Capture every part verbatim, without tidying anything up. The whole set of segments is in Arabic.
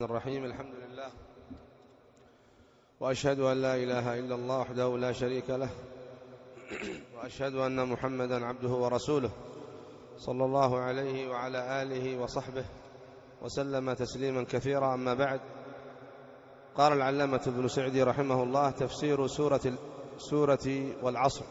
الرحيم. الحمد لله، وأشهد أن لا إله إلا الله وحده لا شريك له، وأشهد أن محمدا عبده ورسوله صلى الله عليه وعلى آله وصحبه وسلم تسليما كثيرا. أما بعد، قال العلامة ابن سعدي رحمه الله: تفسير سورة سورة والعصر،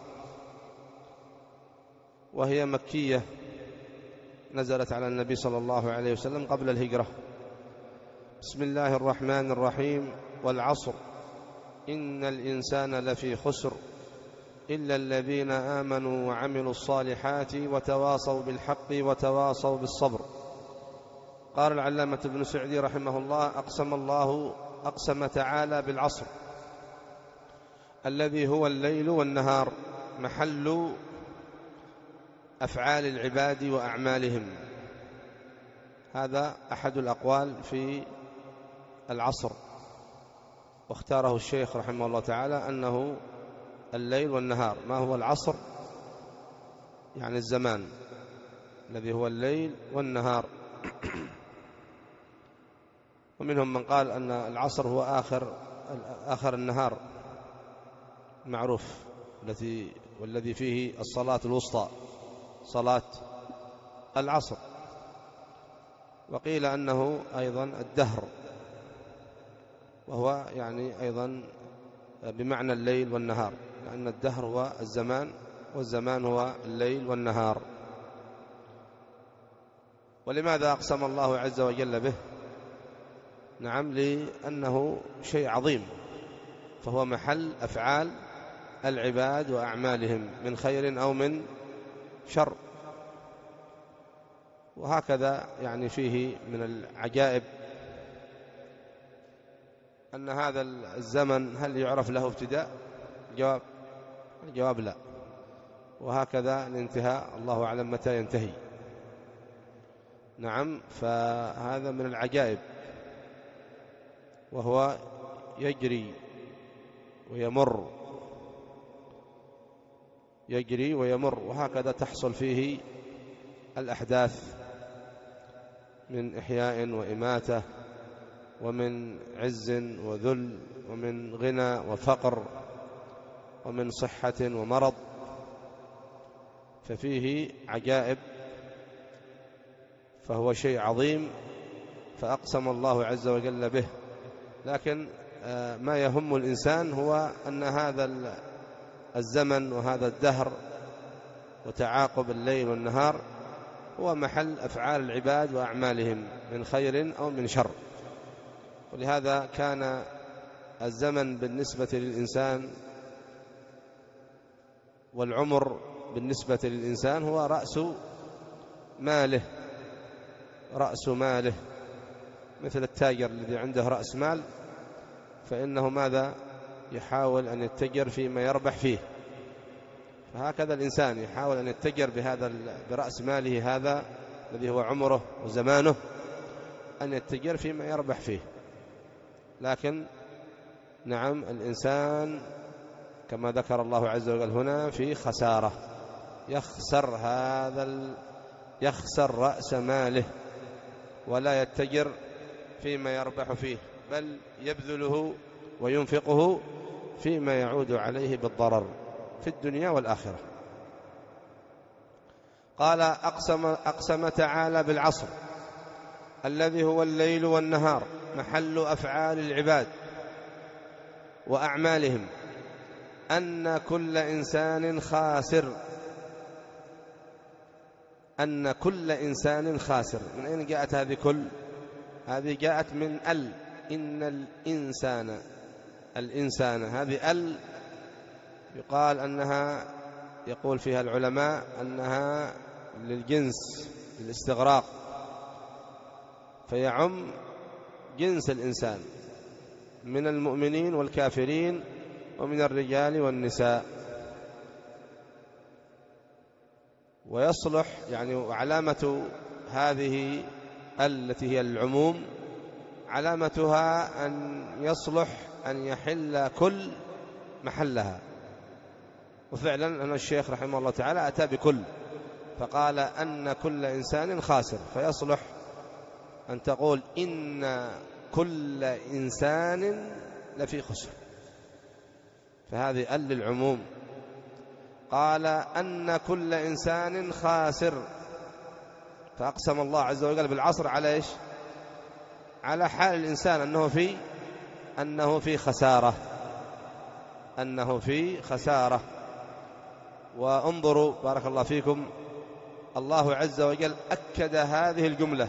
وهي مكية، نزلت على النبي صلى الله عليه وسلم قبل الهجرة. بسم الله الرحمن الرحيم. والعصر إن الإنسان لفي خسر إلا الذين آمنوا وعملوا الصالحات وتواصوا بالحق وتواصوا بالصبر. قال العلامة ابن سعدي رحمه الله: أقسم الله أقسم تعالى بالعصر الذي هو الليل والنهار، محل أفعال العباد وأعمالهم. هذا أحد الأقوال في العصر، واختاره الشيخ رحمه الله تعالى أنه الليل والنهار. ما هو العصر؟ يعني الزمان الذي هو الليل والنهار. ومنهم من قال أن العصر هو آخر آخر النهار معروف، التي والذي فيه الصلاة الوسطى، صلاة العصر. وقيل أنه أيضا الدهر، وهو يعني أيضا بمعنى الليل والنهار، لأن الدهر هو الزمان والزمان هو الليل والنهار. ولماذا أقسم الله عز وجل به؟ نعم، لأنه شيء عظيم، فهو محل أفعال العباد وأعمالهم من خير أو من شر. وهكذا يعني فيه من العجائب أن هذا الزمن هل يعرف له ابتداء؟ الجواب الجواب لا. وهكذا الانتهاء الله أعلم متى ينتهي. نعم، فهذا من العجائب، وهو يجري ويمر يجري ويمر وهكذا تحصل فيه الأحداث من إحياء وإماتة، ومن عز وذل، ومن غنى وفقر، ومن صحة ومرض، ففيه عجائب، فهو شيء عظيم، فأقسم الله عز وجل به. لكن ما يهم الإنسان هو أن هذا الزمن وهذا الدهر وتعاقب الليل والنهار هو محل أفعال العباد وأعمالهم من خير أو من شر. ولهذا كان الزمن بالنسبة للإنسان والعمر بالنسبة للإنسان هو رأس ماله رأس ماله مثل التاجر الذي عنده رأس مال، فإنه ماذا؟ يحاول أن يتجر فيما يربح فيه. فهكذا الإنسان يحاول أن يتجر بهذا برأس ماله هذا الذي هو عمره وزمانه، أن يتجر فيما يربح فيه. لكن نعم، الإنسان كما ذكر الله عز وجل هنا في خسارة، يخسر هذا ال... يخسر رأس ماله، ولا يتجر فيما يربح فيه، بل يبذله وينفقه فيما يعود عليه بالضرر في الدنيا والآخرة. قال: أقسم, أقسم تعالى بالعصر الذي هو الليل والنهار، محل أفعال العباد وأعمالهم، أن كل إنسان خاسر أن كل إنسان خاسر. من أين جاءت هذه كل؟ هذه جاءت من ال إن الإنسان الإنسان هذه ال يقال أنها يقول فيها العلماء أنها للجنس، للاستغراق، فيعم جنس الإنسان من المؤمنين والكافرين ومن الرجال والنساء. ويصلح يعني علامة هذه التي هي العموم، علامتها أن يصلح أن يحل كل محلها. وفعلا أن الشيخ رحمه الله تعالى أتى بكل، فقال أن كل إنسان خاسر، فيصلح أن تقول إن كل إنسان لفي خسر، فهذه ال للعموم. قال أن كل إنسان خاسر، فأقسم الله عز وجل بالعصر على إيش؟ على حال الإنسان أنه في أنه في خسارة، أنه في خسارة. وانظروا بارك الله فيكم، الله عز وجل أكد هذه الجملة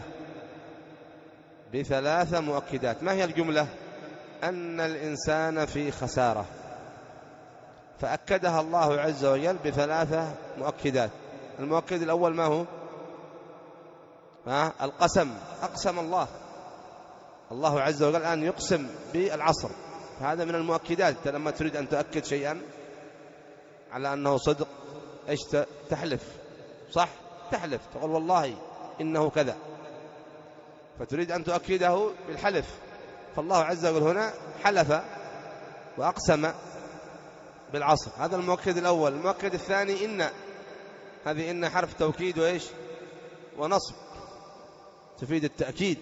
بثلاث مؤكدات. ما هي الجملة؟ أن الإنسان في خسارة، فأكدها الله عز وجل بثلاثة مؤكدات. المؤكد الأول ما هو؟ ها؟ القسم. أقسم الله الله عز وجل الآن يقسم بالعصر، هذا من المؤكدات. لما تريد أن تؤكد شيئا على أنه صدق إيش تحلف؟ صح؟ تحلف، تقول والله إنه كذا، فتريد أن تؤكده بالحلف. فالله عز وجل هنا حلف وأقسم بالعصر، هذا المؤكد الأول. المؤكد الثاني إن، هذه إن حرف توكيد وإيش؟ ونصب، تفيد التأكيد.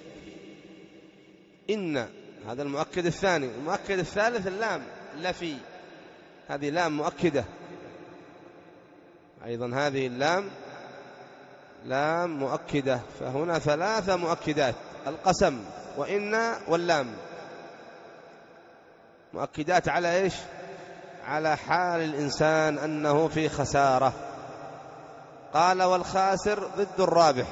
إن هذا المؤكد الثاني. المؤكد الثالث اللام، لفي، هذه لام مؤكدة أيضا، هذه اللام لام مؤكدة. فهنا ثلاثة مؤكدات: القسم وإن واللام، مؤكدات على إيش؟ على حال الإنسان أنه في خسارة. قال والخاسر ضد الرابح.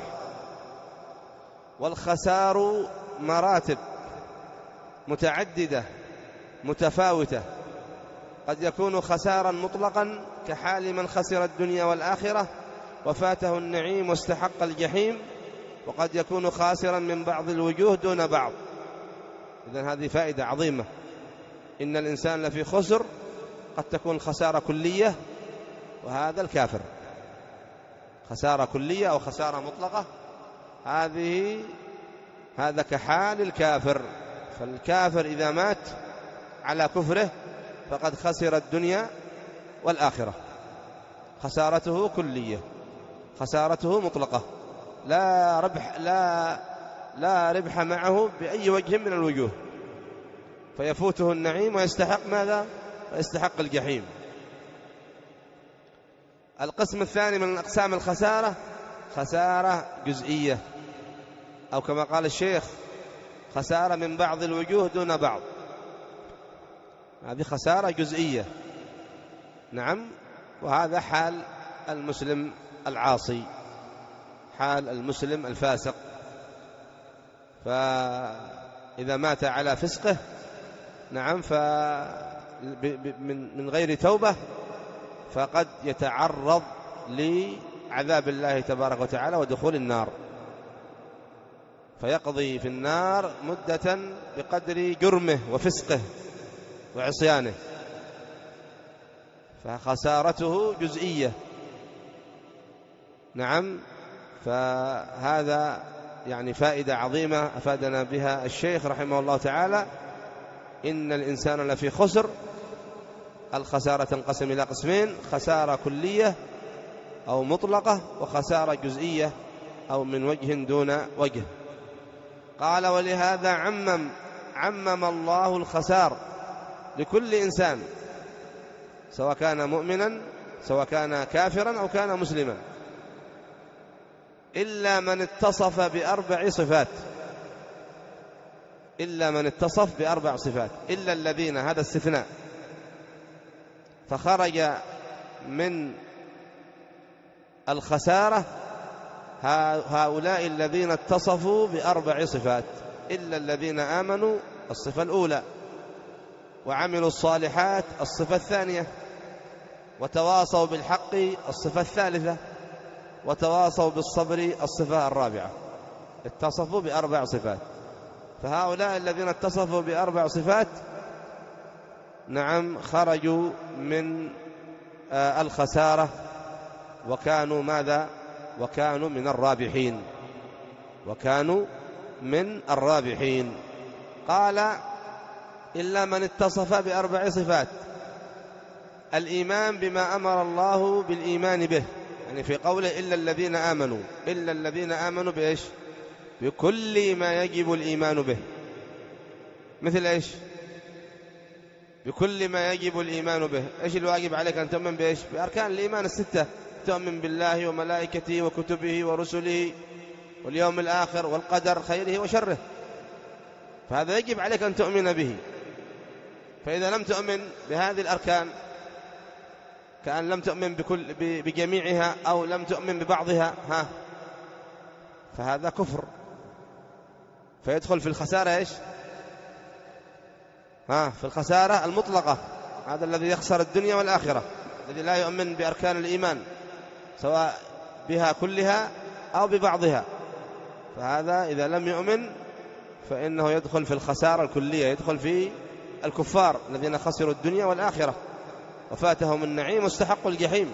والخسار مراتب متعددة متفاوتة، قد يكون خسارا مطلقا كحال من خسر الدنيا والآخرة وفاته النعيم واستحق الجحيم، وقد يكون خاسرا من بعض الوجوه دون بعض. إذن هذه فائدة عظيمة. إن الإنسان لفي خسر، قد تكون خسارة كلية، وهذا الكافر خسارة كلية أو خسارة مطلقة، هذه هذا كحال الكافر. فالكافر إذا مات على كفره فقد خسر الدنيا والآخرة، خسارته كلية، خسارته مطلقة، لا ربح لا لا ربح معه بأي وجه من الوجوه، فيفوته النعيم ويستحق ماذا؟ ويستحق الجحيم. القسم الثاني من أقسام الخسارة خسارة جزئية، أو كما قال الشيخ خسارة من بعض الوجوه دون بعض، هذه خسارة جزئية. نعم، وهذا حال المسلم العاصي، حال المسلم الفاسق. فإذا مات على فسقه، نعم، من غير توبة، فقد يتعرض لعذاب الله تبارك وتعالى ودخول النار، فيقضي في النار مدة بقدر جرمه وفسقه وعصيانه، فخسارته جزئية. نعم، فهذا يعني فائدة عظيمة أفادنا بها الشيخ رحمه الله تعالى. إن الإنسان لفي خسر، الخسارة تنقسم إلى قسمين: خسارة كلية أو مطلقة، وخسارة جزئية أو من وجه دون وجه. قال ولهذا عمم عمم الله الخسار لكل إنسان، سواء كان مؤمنا سواء كان كافرا أو كان مسلما، إلا من اتصف بأربع صفات، إلا من اتصف بأربع صفات، إلا الذين، هذا استثناء، فخرج من الخسارة هؤلاء الذين اتصفوا بأربع صفات: إلا الذين آمنوا، الصفة الأولى، وعملوا الصالحات، الصفة الثانية، وتواصوا بالحق، الصفة الثالثة، وتواصوا بالصبر، الصفة الرابعة. اتصفوا بأربع صفات. فهؤلاء الذين اتصفوا بأربع صفات، نعم، خرجوا من آه الخسارة، وكانوا ماذا؟ وكانوا من الرابحين، وكانوا من الرابحين. قال إلا من اتصف بأربع صفات: الإيمان بما أمر الله بالإيمان به، يعني في قوله إلا الذين آمنوا، إلا الذين آمنوا بإيش؟ بكل ما يجب الإيمان به، مثل إيش؟ بكل ما يجب الإيمان به. إيش الواجب عليك أن تؤمن بإيش؟ بأركان الإيمان الستة، تؤمن بالله وملائكته وكتبه ورسله واليوم الآخر والقدر خيره وشره، فهذا يجب عليك أن تؤمن به. فإذا لم تؤمن بهذه الأركان كأن لم تؤمن بكل بجميعها أو لم تؤمن ببعضها، ها فهذا كفر، فيدخل في الخسارة إيش؟ ها في الخسارة المطلقة. هذا الذي يخسر الدنيا والآخرة، الذي لا يؤمن بأركان الإيمان سواء بها كلها أو ببعضها، فهذا إذا لم يؤمن فإنه يدخل في الخسارة الكلية، يدخل في الكفار الذين خسروا الدنيا والآخرة وفاتهم النعيم واستحقوا الجحيم.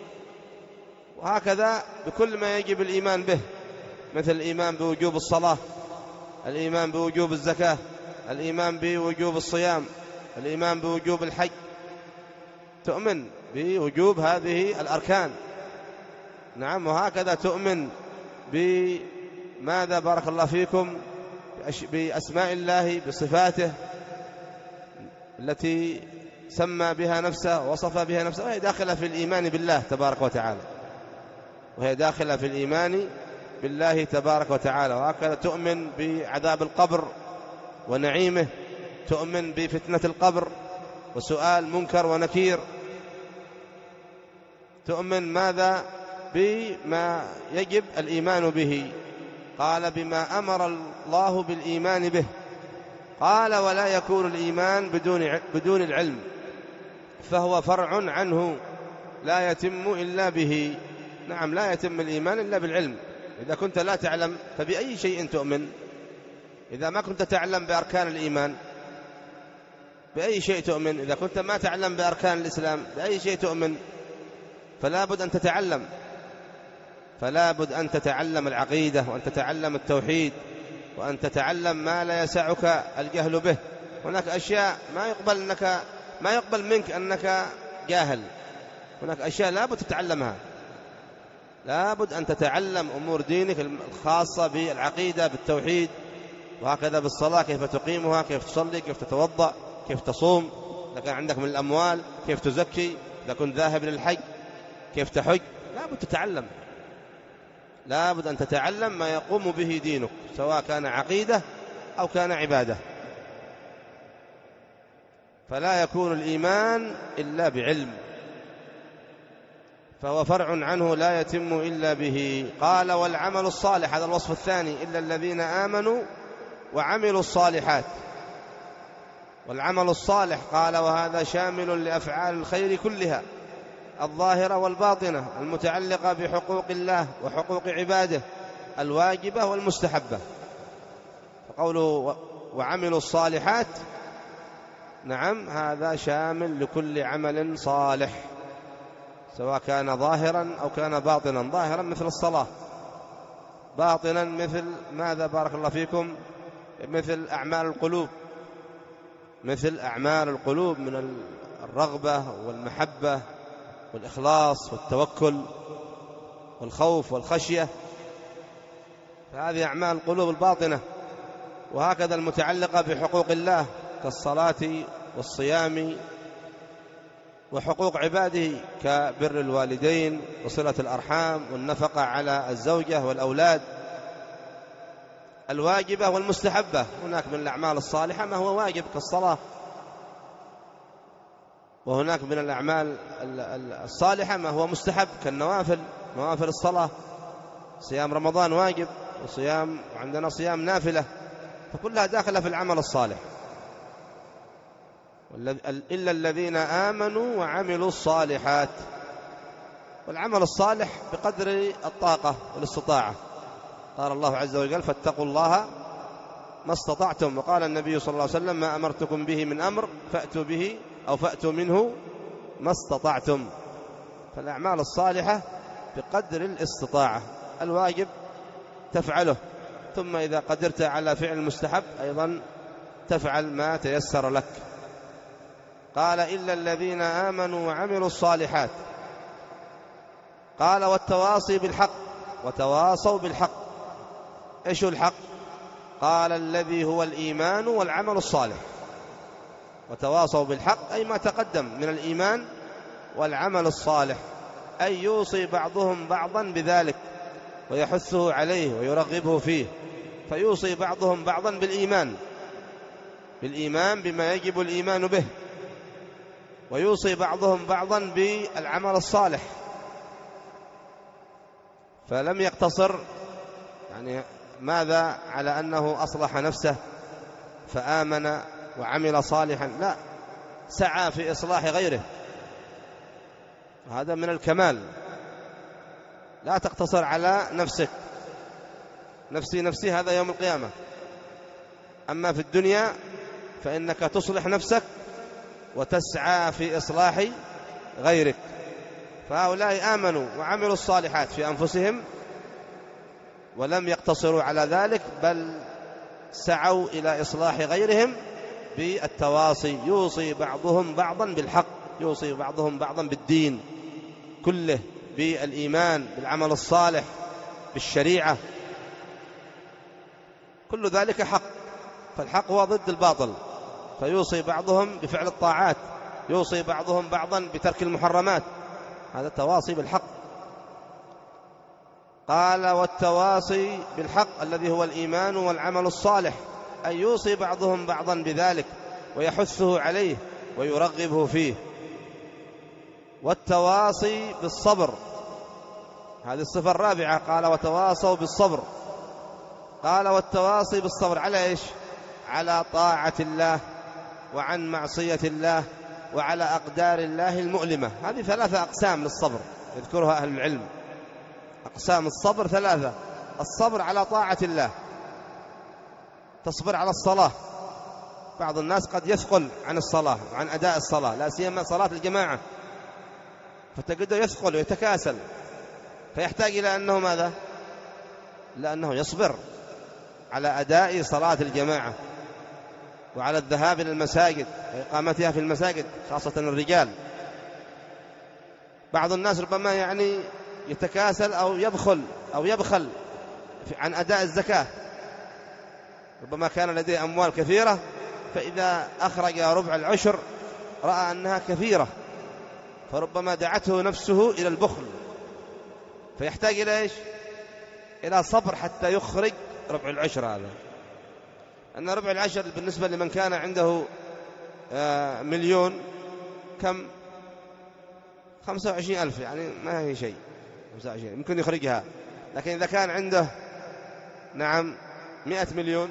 وهكذا بكل ما يجب الإيمان به، مثل الإيمان بوجوب الصلاة، الإيمان بوجوب الزكاة، الإيمان بوجوب الصيام، الإيمان بوجوب الحج، تؤمن بوجوب هذه الأركان. نعم. وهكذا تؤمن بماذا بارك الله فيكم بأسماء الله بصفاته التي سمى بها نفسه ووصف بها نفسه، وهي داخلة في الإيمان بالله تبارك وتعالى، وهي داخلة في الإيمان بالله تبارك وتعالى. وهكذا تؤمن بعذاب القبر ونعيمه، تؤمن بفتنة القبر وسؤال منكر ونكير، تؤمن ماذا بما يجب الإيمان به. قال بما أمر الله بالإيمان به، قال ولا يكون الإيمان بدون بدون العلم فهو فرع عنه لا يتم إلا به. نعم، لا يتم الإيمان إلا بالعلم. إذا كنت لا تعلم فبأي شيء تؤمن؟ إذا ما كنت تعلم بأركان الإيمان بأي شيء تؤمن؟ إذا كنت ما تعلم بأركان الإسلام بأي شيء تؤمن؟ فلا بد أن تتعلم، فلا بد أن تتعلم العقيدة، وأن تتعلم التوحيد، وأن تتعلم ما لا يسعك الجهل به. هناك أشياء ما يقبل أنك ما يقبل منك أنك جاهل، هناك أشياء لا بد تتعلمها، لا بد أن تتعلم أمور دينك الخاصة بالعقيدة بالتوحيد، وهكذا بالصلاة، كيف تقيمها، كيف تصلي، كيف تتوضأ، كيف تصوم، إذا كان عندك من الأموال كيف تزكي، إذا كنت ذاهب للحج كيف تحج. لا بد تتعلم، لا بد أن تتعلم ما يقوم به دينك، سواء كان عقيدة أو كان عبادة. فلا يكون الإيمان إلا بعلم، فهو فرع عنه لا يتم إلا به. قال والعمل الصالح، هذا الوصف الثاني، إلا الذين آمنوا وعملوا الصالحات. والعمل الصالح قال وهذا شامل لأفعال الخير كلها الظاهرة والباطنة المتعلقة بحقوق الله وحقوق عباده الواجبة والمستحبة. فقوله وعملوا الصالحات، نعم، هذا شامل لكل عمل صالح سواء كان ظاهرا أو كان باطنا. ظاهرا مثل الصلاة، باطنا مثل ماذا بارك الله فيكم؟ مثل أعمال القلوب، مثل أعمال القلوب من الرغبة والمحبة والإخلاص والتوكل والخوف والخشية، فهذه أعمال القلوب الباطنة. وهكذا المتعلقة بحقوق الله كالصلاة والصيام وحقوق عباده كبر الوالدين وصلة الأرحام والنفقة على الزوجة والأولاد الواجبة والمستحبة. هناك من الأعمال الصالحة ما هو واجب كالصلاة، وهناك من الأعمال الصالحة ما هو مستحب كالنوافل، نوافل الصلاة، صيام رمضان واجب، وصيام عندنا صيام نافلة، فكلها داخلة في العمل الصالح. إلا الذين آمنوا وعملوا الصالحات. والعمل الصالح بقدر الطاقة والاستطاعة. قال الله عز وجل فاتقوا الله ما استطعتم، وقال النبي صلى الله عليه وسلم ما أمرتكم به من أمر فأتوا به أو فأتوا منه ما استطعتم. فالأعمال الصالحة بقدر الاستطاعة، الواجب تفعله، ثم إذا قدرت على فعل المستحب أيضا تفعل ما تيسر لك. قال إلا الذين آمنوا وعملوا الصالحات. قال والتواصي بالحق، وتواصوا بالحق. إيش الحق؟ قال الذي هو الإيمان والعمل الصالح. وتواصوا بالحق أي ما تقدم من الإيمان والعمل الصالح، أي يوصي بعضهم بعضا بذلك ويحثه عليه ويرغبه فيه. فيوصي بعضهم بعضا بالإيمان بالإيمان بما يجب الإيمان به، ويوصي بعضهم بعضا بالعمل الصالح. فلم يقتصر يعني ماذا على أنه أصلح نفسه فآمن وعمل صالحا، لا، سعى في إصلاح غيره. هذا من الكمال. لا تقتصر على نفسك، نفسي نفسي، هذا يوم القيامة. أما في الدنيا فإنك تصلح نفسك وتسعى في إصلاح غيرك. فهؤلاء آمنوا وعملوا الصالحات في أنفسهم ولم يقتصروا على ذلك، بل سعوا إلى إصلاح غيرهم بالتواصي. يوصي بعضهم بعضا بالحق، يوصي بعضهم بعضا بالدين كله، بالإيمان، بالعمل الصالح، بالشريعة، كل ذلك حق. فالحق هو ضد الباطل. فيوصي بعضهم بفعل الطاعات، يوصي بعضهم بعضا بترك المحرمات. هذا التواصي بالحق. قال والتواصي بالحق الذي هو الإيمان والعمل الصالح، أي يوصي بعضهم بعضا بذلك ويحثه عليه ويرغبه فيه. والتواصي بالصبر، هذه الصفة الرابعة. قال وتواصوا بالصبر. قال والتواصي بالصبر على إيش؟ على طاعة الله وعن معصية الله وعلى أقدار الله المؤلمة. هذه ثلاثة أقسام للصبر يذكرها أهل العلم. أقسام الصبر ثلاثة: الصبر على طاعة الله، تصبر على الصلاة. بعض الناس قد يثقل عن الصلاة وعن أداء الصلاة، لا سيما صلاة الجماعة، فتجده يثقل ويتكاسل، فيحتاج إلى أنه ماذا؟ لأنه يصبر على أداء صلاة الجماعة وعلى الذهاب إلى المساجد وإقامتها في المساجد، خاصة الرجال. بعض الناس ربما يعني يتكاسل أو يبخل أو يبخل عن أداء الزكاة. ربما كان لديه أموال كثيرة، فإذا أخرج ربع العشر رأى أنها كثيرة، فربما دعته نفسه إلى البخل، فيحتاج إلى إيش؟ إلى صبر حتى يخرج ربع العشر. هذا أن ربع العشر بالنسبة لمن كان عنده مليون كم؟ خمسة وعشرين ألف، يعني ما هي شيء. خمسة وعشرين يمكن يخرجها. لكن إذا كان عنده نعم مئة مليون،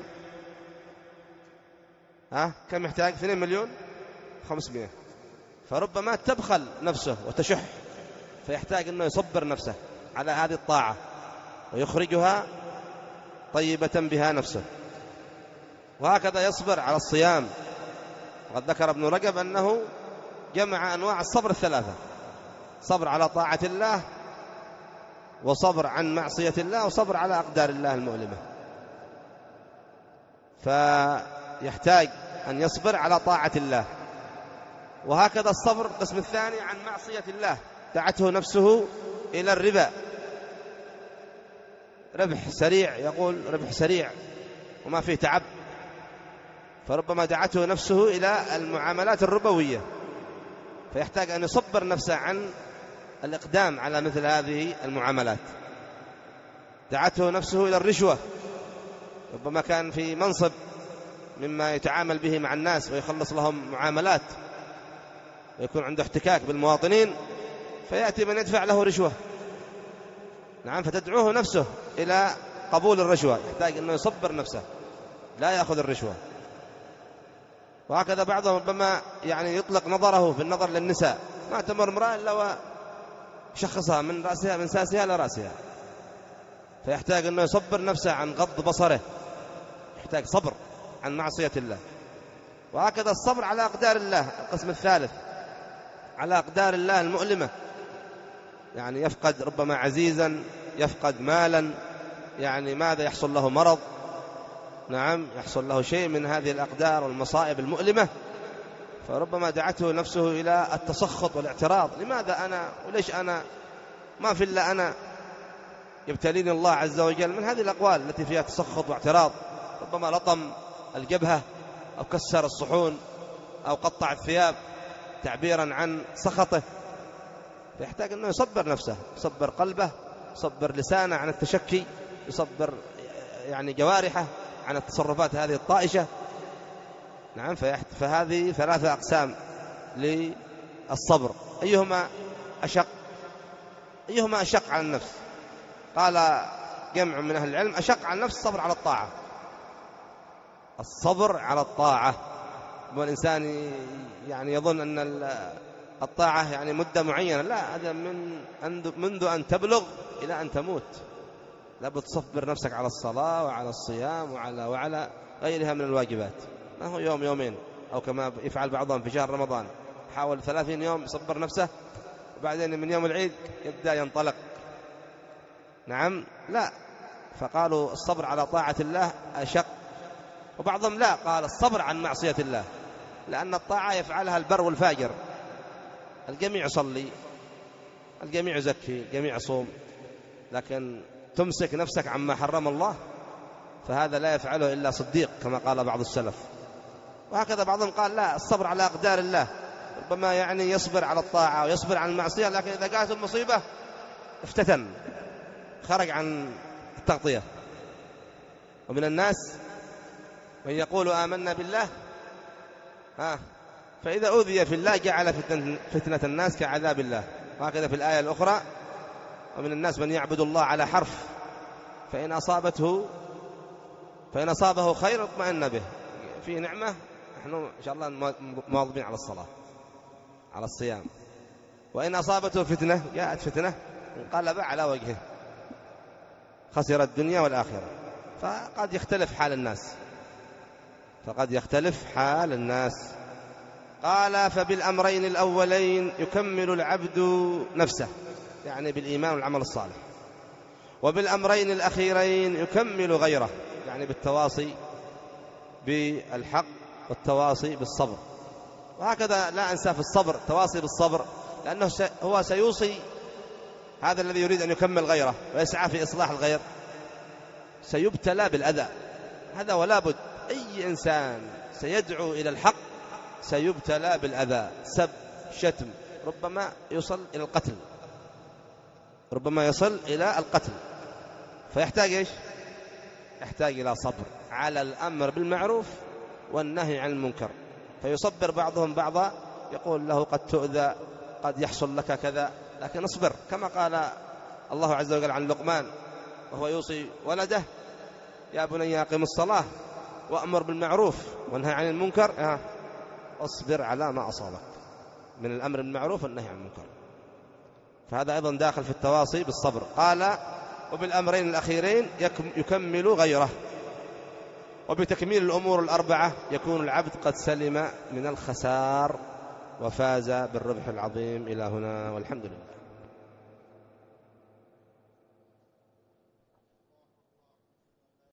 ها كم يحتاج؟ اثنين مليون خمسمائة. فربما تبخل نفسه وتشح، فيحتاج أنه يصبر نفسه على هذه الطاعة ويخرجها طيبة بها نفسه. وهكذا يصبر على الصيام. وقد ذكر ابن رجب أنه جمع أنواع الصبر الثلاثة: صبر على طاعة الله، وصبر عن معصية الله، وصبر على أقدار الله المؤلمة. فيحتاج أن يصبر على طاعة الله. وهكذا الصبر القسم الثاني عن معصية الله، دعته نفسه إلى الربا، ربح سريع، يقول ربح سريع وما فيه تعب، فربما دعته نفسه إلى المعاملات الربوية، فيحتاج أن يصبر نفسه عن الإقدام على مثل هذه المعاملات. دعته نفسه إلى الرشوة، ربما كان في منصب مما يتعامل به مع الناس ويخلص لهم معاملات ويكون عنده احتكاك بالمواطنين، فيأتي من يدفع له رشوة، نعم، فتدعوه نفسه إلى قبول الرشوة. يحتاج أنه يصبر نفسه لا يأخذ الرشوة. وهكذا بعضهم ربما يعني يطلق نظره بالنظر للنساء، ما تمر امرأة إلا وشخصها من رأسها من ساسها إلى رأسها، فيحتاج أنه يصبر نفسه عن غض بصره، يحتاج صبر عن معصية الله. وهكذا الصبر على أقدار الله القسم الثالث، على أقدار الله المؤلمة، يعني يفقد ربما عزيزا، يفقد مالا، يعني ماذا يحصل له مرض، نعم يحصل له شيء من هذه الأقدار والمصائب المؤلمة، فربما دعته نفسه إلى التسخط والاعتراض. لماذا أنا؟ وليش أنا؟ ما في إلا أنا، يبتليني الله عز وجل، من هذه الأقوال التي فيها تسخط واعتراض ربما لطم الجبهة أو كسر الصحون أو قطع الثياب تعبيرا عن سخطه، فيحتاج أنه يصبر نفسه، يصبر قلبه، يصبر لسانه عن التشكي، يصبر يعني جوارحه عن التصرفات هذه الطائشة. نعم، فهذه ثلاثة أقسام للصبر. أيهما أشق؟ أيهما أشق على النفس؟ قال جمع من أهل العلم أشق على النفس الصبر على الطاعة. الصبر على الطاعة، والإنسان يعني يظن أن الطاعة يعني مدة معينة، لا، هذا من منذ أن تبلغ إلى أن تموت. لابد تصبر نفسك على الصلاة وعلى الصيام وعلى وعلى غيرها من الواجبات، ما هو يوم يومين، أو كما يفعل بعضهم في شهر رمضان، حاول ثلاثين يوم يصبر نفسه وبعدين من يوم العيد يبدأ ينطلق. نعم، لا، فقالوا الصبر على طاعة الله أشق. وبعضهم لا، قال الصبر عن معصية الله، لأن الطاعة يفعلها البر والفاجر، الجميع يصلي، الجميع يزكي، الجميع يصوم، لكن تمسك نفسك عما حرم الله فهذا لا يفعله إلا صديق كما قال بعض السلف. وهكذا بعضهم قال لا، الصبر على أقدار الله، ربما يعني يصبر على الطاعة ويصبر عن المعصية، لكن إذا جاءت المصيبة افتتن، خرج عن التغطية. ومن الناس من يقول آمنا بالله ها فإذا أوذي في الله جعل فتنة الناس كعذاب الله، وهكذا في الآية الأخرى ومن الناس من يعبد الله على حرف فإن أصابته فإن أصابه خير اطمئن به، في نعمة نحن إن شاء الله مواظبين على الصلاة على الصيام، وإن أصابته فتنة جاءت فتنة انقلب على وجهه خسر الدنيا والآخرة. فقد يختلف حال الناس فقد يختلف حال الناس قال فبالأمرين الأولين يكمل العبد نفسه، يعني بالإيمان والعمل الصالح، وبالأمرين الأخيرين يكمل غيره، يعني بالتواصي بالحق والتواصي بالصبر. وهكذا لا أنسى في الصبر تواصي بالصبر، لأنه هو سيوصي هذا الذي يريد أن يكمل غيره ويسعى في إصلاح الغير سيبتلى بالأذى، هذا ولا بد، أي إنسان سيدعو إلى الحق سيبتلى بالأذى، سب، شتم، ربما يصل إلى القتل، ربما يصل إلى القتل. فيحتاج إيش؟ يحتاج إلى صبر على الأمر بالمعروف والنهي عن المنكر، فيصبر بعضهم بعضا، يقول له قد تؤذى، قد يحصل لك كذا، لكن اصبر، كما قال الله عز وجل عن لقمان وهو يوصي ولده يا بني أقم الصلاة وأمر بالمعروف وانهى عن المنكر، اصبر على ما أصابك من الأمر بالمعروف والنهي عن المنكر. فهذا أيضا داخل في التواصي بالصبر. قال وبالأمرين الأخيرين يكمل غيره، وبتكميل الأمور الأربعة يكون العبد قد سلم من الخسار وفاز بالربح العظيم. إلى هنا والحمد لله.